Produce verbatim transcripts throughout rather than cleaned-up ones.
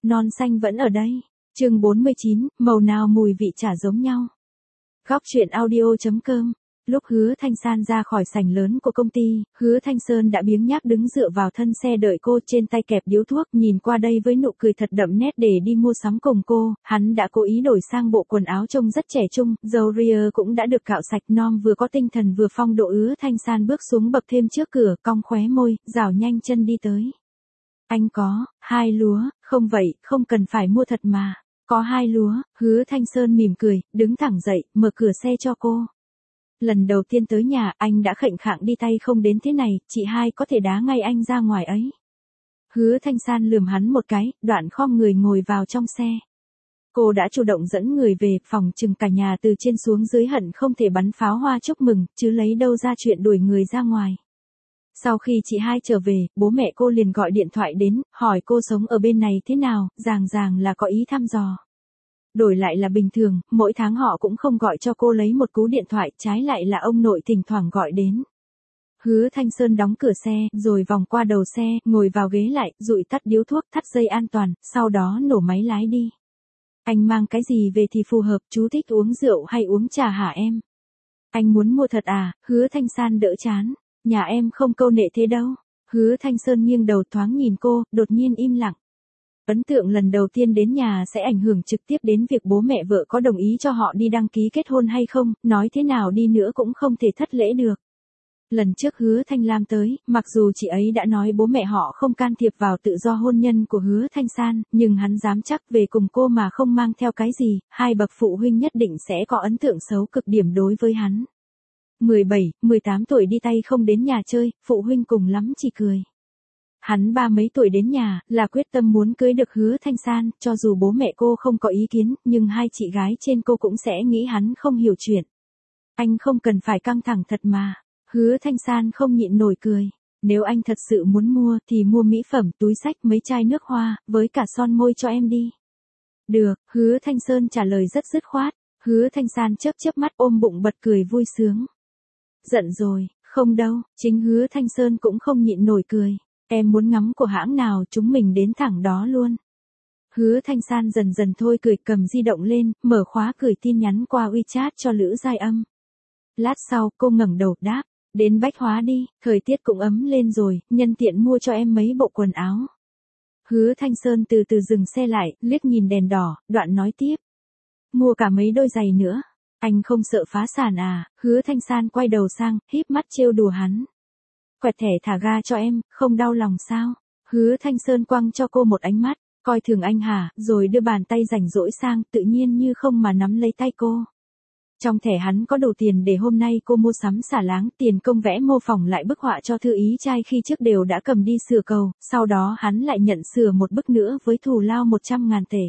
non xanh vẫn ở đây. Chương bốn mươi chín, màu nào mùi vị chả giống nhau. Góc truyện audio chấm com. Lúc Hứa Thanh San ra khỏi sảnh lớn của công ty, Hứa Thanh Sơn đã biếng nhác đứng dựa vào thân xe đợi cô, trên tay kẹp điếu thuốc, nhìn qua đây với nụ cười thật đậm nét để đi mua sắm cùng cô. Hắn đã cố ý đổi sang bộ quần áo trông rất trẻ trung, râu ria cũng đã được cạo sạch, non vừa có tinh thần vừa phong độ. Hứa Thanh San bước xuống bậc thềm trước cửa, cong khóe môi, rảo nhanh chân đi tới. Anh có hai lúa, không vậy, không cần phải mua thật mà. Có hai lúa. Hứa Thanh Sơn mỉm cười, đứng thẳng dậy, mở cửa xe cho cô. Lần đầu tiên tới nhà, anh đã khệnh khạng đi tay không đến thế này, chị hai có thể đá ngay anh ra ngoài ấy. Hứa Thanh San lườm hắn một cái, đoạn khom người ngồi vào trong xe. Cô đã chủ động dẫn người về, phòng chừng cả nhà từ trên xuống dưới hận không thể bắn pháo hoa chúc mừng, chứ lấy đâu ra chuyện đuổi người ra ngoài. Sau khi chị hai trở về, bố mẹ cô liền gọi điện thoại đến, hỏi cô sống ở bên này thế nào, ràng ràng là có ý thăm dò. Đổi lại là bình thường, mỗi tháng họ cũng không gọi cho cô lấy một cú điện thoại, trái lại là ông nội thỉnh thoảng gọi đến. Hứa Thanh Sơn đóng cửa xe, rồi vòng qua đầu xe, ngồi vào ghế lại, dụi tắt điếu thuốc, thắt dây an toàn, sau đó nổ máy lái đi. Anh mang cái gì về thì phù hợp, chú thích uống rượu hay uống trà hả em? Anh muốn mua thật à? Hứa Thanh San đỡ chán. Nhà em không câu nệ thế đâu. Hứa Thanh Sơn nghiêng đầu thoáng nhìn cô, đột nhiên im lặng. Ấn tượng lần đầu tiên đến nhà sẽ ảnh hưởng trực tiếp đến việc bố mẹ vợ có đồng ý cho họ đi đăng ký kết hôn hay không, nói thế nào đi nữa cũng không thể thất lễ được. Lần trước Hứa Thanh Lam tới, mặc dù chị ấy đã nói bố mẹ họ không can thiệp vào tự do hôn nhân của Hứa Thanh San, nhưng hắn dám chắc về cùng cô mà không mang theo cái gì, hai bậc phụ huynh nhất định sẽ có ấn tượng xấu cực điểm đối với hắn. mười bảy, mười tám tuổi đi tay không đến nhà chơi, phụ huynh cùng lắm chỉ cười. Hắn ba mấy tuổi đến nhà, là quyết tâm muốn cưới được Hứa Thanh San, cho dù bố mẹ cô không có ý kiến, nhưng hai chị gái trên cô cũng sẽ nghĩ hắn không hiểu chuyện. Anh không cần phải căng thẳng thật mà. Hứa Thanh San không nhịn nổi cười. Nếu anh thật sự muốn mua, thì mua mỹ phẩm, túi xách, mấy chai nước hoa, với cả son môi cho em đi. Được, Hứa Thanh Sơn trả lời rất dứt khoát. Hứa Thanh San chớp chớp mắt ôm bụng bật cười vui sướng. Giận rồi, không đâu, chính Hứa Thanh Sơn cũng không nhịn nổi cười. Em muốn ngắm của hãng nào chúng mình đến thẳng đó luôn. Hứa Thanh San dần dần thôi cười, cầm di động lên, mở khóa gửi tin nhắn qua WeChat cho Lữ Giai Âm. Lát sau, cô ngẩng đầu đáp, đến Bách Hóa đi, thời tiết cũng ấm lên rồi, nhân tiện mua cho em mấy bộ quần áo. Hứa Thanh Sơn từ từ dừng xe lại, liếc nhìn đèn đỏ, đoạn nói tiếp. Mua cả mấy đôi giày nữa. Anh không sợ phá sản à? Hứa Thanh San quay đầu sang, híp mắt trêu đùa hắn. Quẹt thẻ thả ga cho em, không đau lòng sao? Hứa Thanh Sơn quăng cho cô một ánh mắt, coi thường anh hả, rồi đưa bàn tay rảnh rỗi sang, tự nhiên như không mà nắm lấy tay cô. Trong thẻ hắn có đủ tiền để hôm nay cô mua sắm xả láng, tiền công vẽ mô phỏng lại bức họa cho thư ý trai khi trước đều đã cầm đi sửa cầu, sau đó hắn lại nhận sửa một bức nữa với thù lao một trăm ngàn tệ.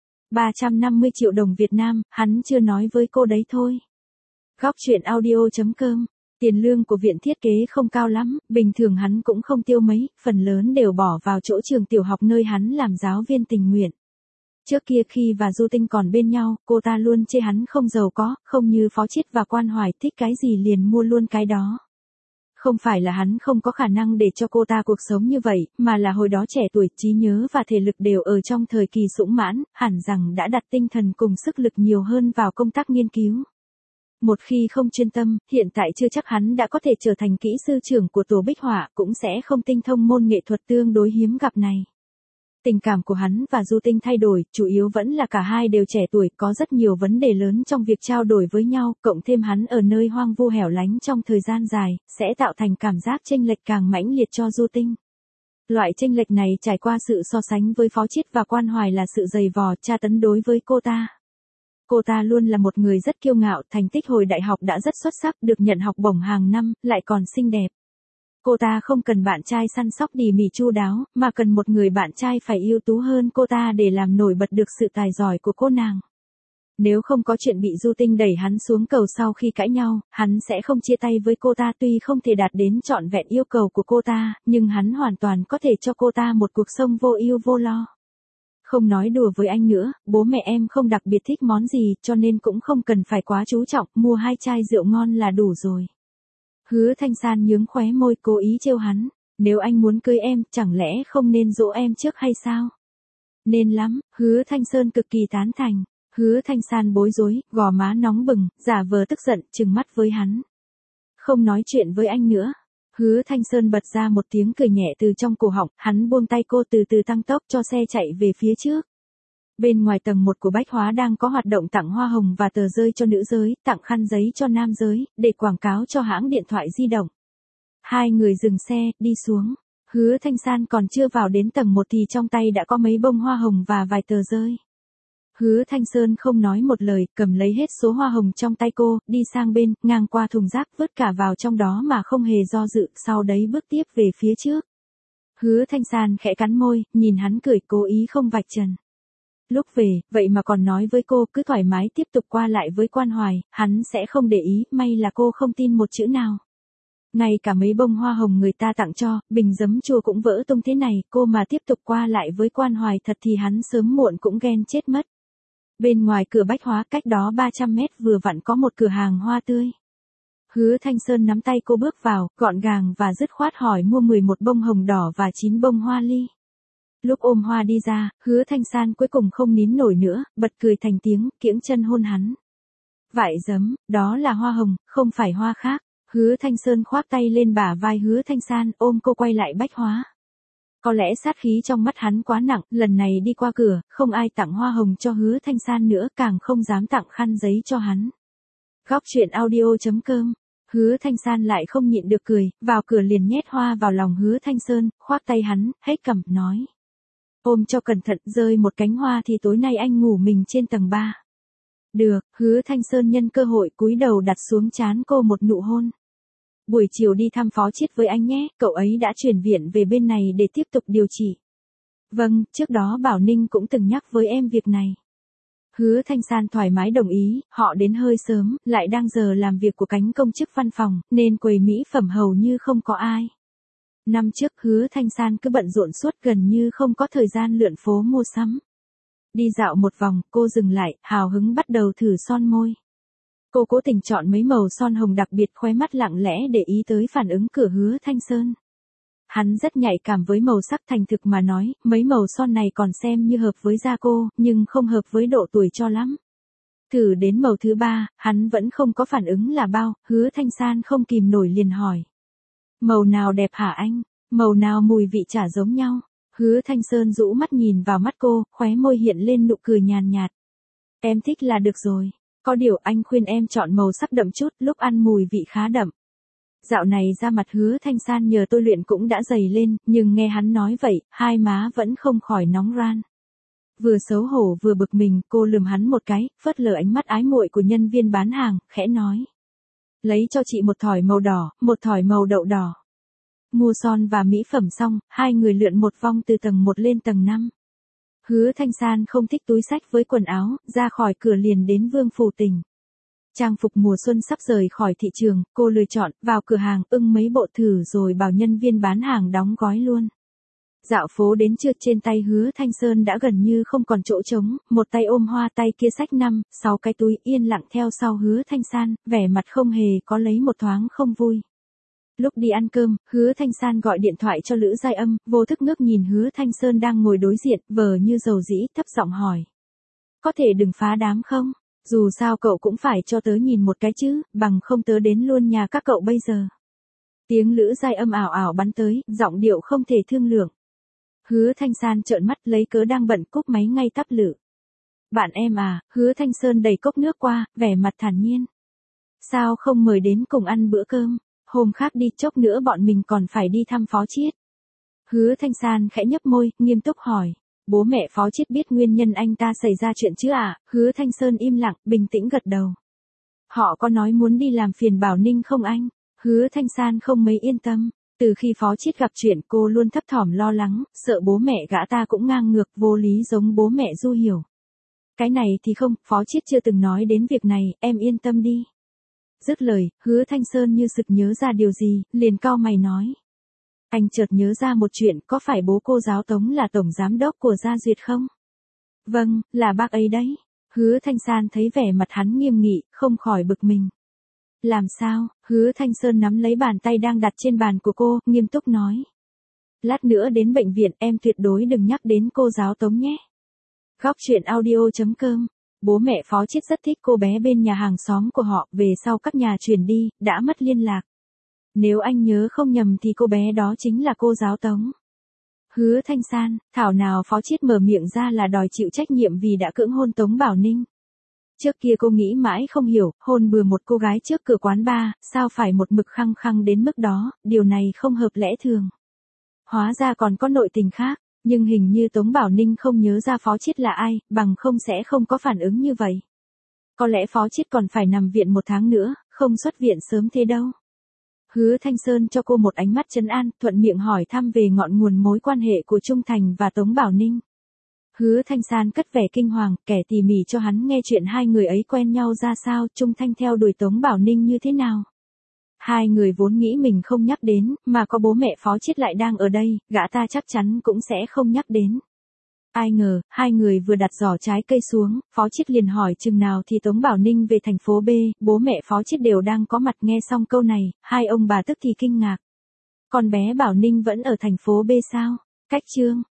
ba trăm năm mươi triệu đồng Việt Nam, hắn chưa nói với cô đấy thôi. Góc truyện audio chấm com. Tiền lương của viện thiết kế không cao lắm, bình thường hắn cũng không tiêu mấy, phần lớn đều bỏ vào chỗ trường tiểu học nơi hắn làm giáo viên tình nguyện. Trước kia khi và Du Tinh còn bên nhau, cô ta luôn chê hắn không giàu có, không như Phó Chiết và Quan Hoài, thích cái gì liền mua luôn cái đó. Không phải là hắn không có khả năng để cho cô ta cuộc sống như vậy, mà là hồi đó trẻ tuổi, trí nhớ và thể lực đều ở trong thời kỳ sũng mãn, hẳn rằng đã đặt tinh thần cùng sức lực nhiều hơn vào công tác nghiên cứu. Một khi không chuyên tâm, hiện tại chưa chắc hắn đã có thể trở thành kỹ sư trưởng của tổ bích họa, cũng sẽ không tinh thông môn nghệ thuật tương đối hiếm gặp này. Tình cảm của hắn và Du Tinh thay đổi, chủ yếu vẫn là cả hai đều trẻ tuổi, có rất nhiều vấn đề lớn trong việc trao đổi với nhau, cộng thêm hắn ở nơi hoang vu hẻo lánh trong thời gian dài, sẽ tạo thành cảm giác chênh lệch càng mãnh liệt cho Du Tinh. Loại chênh lệch này trải qua sự so sánh với Phó Chiết và Quan Hoài là sự dày vò, tra tấn đối với cô ta. Cô ta luôn là một người rất kiêu ngạo, thành tích hồi đại học đã rất xuất sắc, được nhận học bổng hàng năm, lại còn xinh đẹp. Cô ta không cần bạn trai săn sóc tỉ mỉ chu đáo, mà cần một người bạn trai phải ưu tú hơn cô ta để làm nổi bật được sự tài giỏi của cô nàng. Nếu không có chuyện bị Du Tinh đẩy hắn xuống cầu sau khi cãi nhau, hắn sẽ không chia tay với cô ta, tuy không thể đạt đến trọn vẹn yêu cầu của cô ta, nhưng hắn hoàn toàn có thể cho cô ta một cuộc sống vô ưu vô lo. Không nói đùa với anh nữa, bố mẹ em không đặc biệt thích món gì, cho nên cũng không cần phải quá chú trọng, mua hai chai rượu ngon là đủ rồi. Hứa Thanh San nhướng khóe môi, cố ý trêu hắn. Nếu anh muốn cưới em, chẳng lẽ không nên dỗ em trước hay sao? Nên lắm, Hứa Thanh Sơn cực kỳ tán thành. Hứa Thanh San bối rối, gò má nóng bừng, giả vờ tức giận, trừng mắt với hắn. Không nói chuyện với anh nữa. Hứa Thanh Sơn bật ra một tiếng cười nhẹ từ trong cổ họng, hắn buông tay cô từ từ tăng tốc cho xe chạy về phía trước. Bên ngoài tầng một của Bách Hóa đang có hoạt động tặng hoa hồng và tờ rơi cho nữ giới, tặng khăn giấy cho nam giới, để quảng cáo cho hãng điện thoại di động. Hai người dừng xe, đi xuống. Hứa Thanh San còn chưa vào đến tầng một thì trong tay đã có mấy bông hoa hồng và vài tờ rơi. Hứa Thanh Sơn không nói một lời, cầm lấy hết số hoa hồng trong tay cô, đi sang bên, ngang qua thùng rác, vứt cả vào trong đó mà không hề do dự, sau đấy bước tiếp về phía trước. Hứa Thanh San khẽ cắn môi, nhìn hắn cười, cố ý không vạch trần. Lúc về, vậy mà còn nói với cô, cứ thoải mái tiếp tục qua lại với Quan Hoài, hắn sẽ không để ý, may là cô không tin một chữ nào. Ngay cả mấy bông hoa hồng người ta tặng cho, bình giấm chua cũng vỡ tung thế này, cô mà tiếp tục qua lại với Quan Hoài thật thì hắn sớm muộn cũng ghen chết mất. Bên ngoài cửa Bách Hóa cách đó ba trăm mét vừa vặn có một cửa hàng hoa tươi. Hứa Thanh Sơn nắm tay cô bước vào, gọn gàng và dứt khoát hỏi mua mười một bông hồng đỏ và chín bông hoa ly. Lúc ôm hoa đi ra, Hứa Thanh San cuối cùng không nín nổi nữa, bật cười thành tiếng, kiễng chân hôn hắn. Vải giấm, đó là hoa hồng, không phải hoa khác. Hứa Thanh Sơn khoác tay lên bả vai Hứa Thanh San, ôm cô quay lại Bách Hóa. Có lẽ sát khí trong mắt hắn quá nặng, lần này đi qua cửa, không ai tặng hoa hồng cho Hứa Thanh San nữa, càng không dám tặng khăn giấy cho hắn. Góc truyện audio chấm com. Hứa Thanh San lại không nhịn được cười, vào cửa liền nhét hoa vào lòng Hứa Thanh Sơn, khoác tay hắn, hết cầm, nói. Ôm cho cẩn thận, rơi một cánh hoa thì tối nay anh ngủ mình trên tầng ba. Được, Hứa Thanh Sơn nhân cơ hội cúi đầu đặt xuống trán cô một nụ hôn. Buổi chiều đi thăm Phó Chiết với anh nhé, cậu ấy đã chuyển viện về bên này để tiếp tục điều trị. Vâng, trước đó Bảo Ninh cũng từng nhắc với em việc này. Hứa Thanh San thoải mái đồng ý, họ đến hơi sớm, lại đang giờ làm việc của cánh công chức văn phòng, nên quầy mỹ phẩm hầu như không có ai. Năm trước Hứa Thanh San cứ bận rộn suốt gần như không có thời gian lượn phố mua sắm. Đi dạo một vòng, cô dừng lại, hào hứng bắt đầu thử son môi. Cô cố tình chọn mấy màu son hồng đặc biệt, khóe mắt lặng lẽ để ý tới phản ứng của Hứa Thanh Sơn. Hắn rất nhạy cảm với màu sắc, thành thực mà nói, mấy màu son này còn xem như hợp với da cô, nhưng không hợp với độ tuổi cho lắm. Thử đến màu thứ ba, hắn vẫn không có phản ứng là bao, Hứa Thanh San không kìm nổi liền hỏi. Màu nào đẹp hả anh? Màu nào mùi vị chả giống nhau? Hứa Thanh Sơn rũ mắt nhìn vào mắt cô, khóe môi hiện lên nụ cười nhàn nhạt. Em thích là được rồi. Có điều anh khuyên em chọn màu sắc đậm chút, lúc ăn mùi vị khá đậm. Dạo này da mặt Hứa Thanh San nhờ tôi luyện cũng đã dày lên, nhưng nghe hắn nói vậy, hai má vẫn không khỏi nóng ran. Vừa xấu hổ vừa bực mình, cô lườm hắn một cái, phớt lờ ánh mắt ái muội của nhân viên bán hàng, khẽ nói. Lấy cho chị một thỏi màu đỏ, một thỏi màu đậu đỏ. Mua son và mỹ phẩm xong, hai người lượn một vòng từ tầng một lên tầng năm. Hứa Thanh San không thích túi xách với quần áo, ra khỏi cửa liền đến Vương Phủ Tỉnh. Trang phục mùa xuân sắp rời khỏi thị trường, cô lựa chọn, vào cửa hàng, ưng mấy bộ thử rồi bảo nhân viên bán hàng đóng gói luôn. Dạo phố đến trưa, trên tay Hứa Thanh Sơn đã gần như không còn chỗ trống, một tay ôm hoa, tay kia xách năm, sáu cái túi, yên lặng theo sau Hứa Thanh San, vẻ mặt không hề có lấy một thoáng không vui. Lúc đi ăn cơm, Hứa Thanh San gọi điện thoại cho Lữ Giai Âm, vô thức ngước nhìn Hứa Thanh Sơn đang ngồi đối diện, vờ như dầu dĩ, thấp giọng hỏi. Có thể đừng phá đám không? Dù sao cậu cũng phải cho tớ nhìn một cái chứ, bằng không tớ đến luôn nhà các cậu bây giờ. Tiếng Lữ Giai Âm ảo ảo bắn tới, giọng điệu không thể thương lượng. Hứa Thanh San trợn mắt, lấy cớ đang bận, cúp máy ngay tắp lự. Bạn em à? Hứa Thanh Sơn đẩy cốc nước qua, vẻ mặt thản nhiên. Sao không mời đến cùng ăn bữa cơm? Hôm khác đi, chốc nữa bọn mình còn phải đi thăm Phó Chiết. Hứa Thanh San khẽ nhấp môi, nghiêm túc hỏi. Bố mẹ Phó Chiết biết nguyên nhân anh ta xảy ra chuyện chứ à? Hứa Thanh Sơn im lặng, bình tĩnh gật đầu. Họ có nói muốn đi làm phiền Bảo Ninh không anh? Hứa Thanh San không mấy yên tâm. Từ khi Phó Chiết gặp chuyện, cô luôn thấp thỏm lo lắng, sợ bố mẹ gã ta cũng ngang ngược, vô lý giống bố mẹ Du Hiểu. Cái này thì không, Phó Chiết chưa từng nói đến việc này, em yên tâm đi. Dứt lời, Hứa Thanh Sơn như sực nhớ ra điều gì, liền cau mày nói. Anh chợt nhớ ra một chuyện, có phải bố cô giáo Tống là tổng giám đốc của Gia Duyệt không? Vâng, là bác ấy đấy. Hứa Thanh San thấy vẻ mặt hắn nghiêm nghị, không khỏi bực mình. Làm sao? Hứa Thanh Sơn nắm lấy bàn tay đang đặt trên bàn của cô, nghiêm túc nói. Lát nữa đến bệnh viện, em tuyệt đối đừng nhắc đến cô giáo Tống nhé. Góc chuyện audio chấm com. Bố mẹ Phó Chiết rất thích cô bé bên nhà hàng xóm của họ, về sau các nhà chuyển đi, đã mất liên lạc. Nếu anh nhớ không nhầm thì cô bé đó chính là cô giáo Tống. Hứa Thanh San, thảo nào Phó Chiết mở miệng ra là đòi chịu trách nhiệm vì đã cưỡng hôn Tống Bảo Ninh. Trước kia cô nghĩ mãi không hiểu, hôn bừa một cô gái trước cửa quán bar, sao phải một mực khăng khăng đến mức đó, điều này không hợp lẽ thường. Hóa ra còn có nội tình khác, nhưng hình như Tống Bảo Ninh không nhớ ra Phó Chiết là ai, bằng không sẽ không có phản ứng như vậy. Có lẽ Phó Chiết còn phải nằm viện một tháng nữa, không xuất viện sớm thế đâu. Hứa Thanh Sơn cho cô một ánh mắt trấn an, thuận miệng hỏi thăm về ngọn nguồn mối quan hệ của Trung Thành và Tống Bảo Ninh. Hứa Thanh San cất vẻ kinh hoàng, kể tỉ mỉ cho hắn nghe chuyện hai người ấy quen nhau ra sao, Trung Thanh theo đuổi Tống Bảo Ninh như thế nào. Hai người vốn nghĩ mình không nhắc đến, mà có bố mẹ Phó Chiết lại đang ở đây, gã ta chắc chắn cũng sẽ không nhắc đến. Ai ngờ, hai người vừa đặt giỏ trái cây xuống, Phó Chiết liền hỏi chừng nào thì Tống Bảo Ninh về thành phố B, bố mẹ Phó Chiết đều đang có mặt. Nghe xong câu này, hai ông bà tức thì kinh ngạc. Con bé Bảo Ninh vẫn ở thành phố B sao? Cách chương.